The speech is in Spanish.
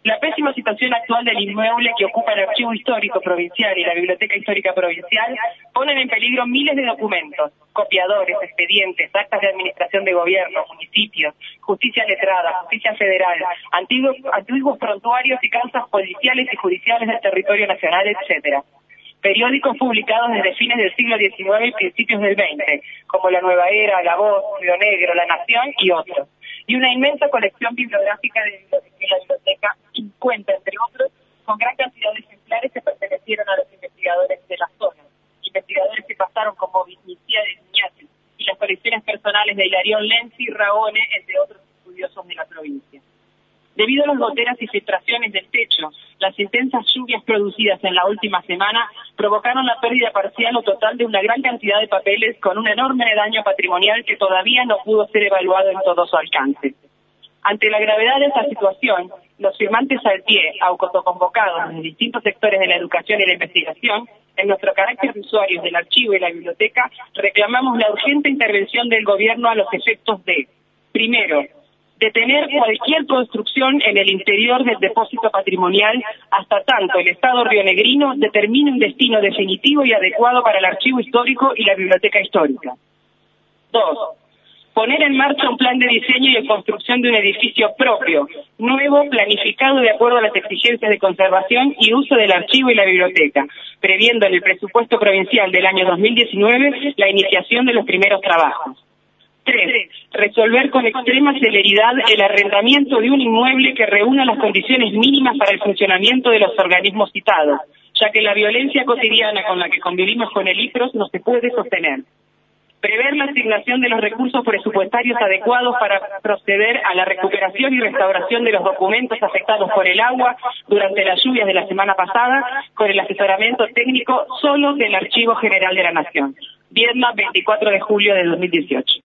La pésima situación actual del inmueble que ocupa el Archivo Histórico Provincial y la Biblioteca Histórica Provincial ponen en peligro miles de documentos, copiadores, expedientes, actas de administración de gobierno, municipios, justicia letrada, justicia federal, antiguos prontuarios y causas policiales y judiciales del territorio nacional, etcétera. Periódicos publicados desde fines del siglo XIX y principios del XX, como La Nueva Era, La Voz, Río Negro, La Nación y otros. Y una inmensa colección bibliográfica de la biblioteca cuenta, entre otros, con gran cantidad de ejemplares que pertenecieron a los investigadores de la zona, investigadores que pasaron como Michele Iñaki, y las colecciones personales de Hilarión Lenzi, Raone, entre otros estudiosos de la provincia. Debido a las goteras y filtraciones del techo, las intensas lluvias producidas en la última semana provocaron la pérdida parcial o total de una gran cantidad de papeles con un enorme daño patrimonial que todavía no pudo ser evaluado en todo su alcance. Ante la gravedad de esta situación, los firmantes al pie, autoconvocados de distintos sectores de la educación y la investigación, en nuestro carácter de usuarios del archivo y la biblioteca, reclamamos la urgente intervención del gobierno a los efectos de, primero, detener cualquier construcción en el interior del depósito patrimonial hasta tanto el Estado rionegrino determine un destino definitivo y adecuado para el archivo histórico y la biblioteca histórica. 2. Poner en marcha un plan de diseño y de construcción de un edificio propio, nuevo, planificado de acuerdo a las exigencias de conservación y uso del archivo y la biblioteca, previendo en el presupuesto provincial del año 2019 la iniciación de los primeros trabajos. 3. Resolver con extrema celeridad el arrendamiento de un inmueble que reúna las condiciones mínimas para el funcionamiento de los organismos citados, ya que la violencia cotidiana con la que convivimos con el IPROS no se puede sostener. Prever la asignación de los recursos presupuestarios adecuados para proceder a la recuperación y restauración de los documentos afectados por el agua durante las lluvias de la semana pasada, con el asesoramiento técnico solo del Archivo General de la Nación. Viedma, 24 de julio de 2018.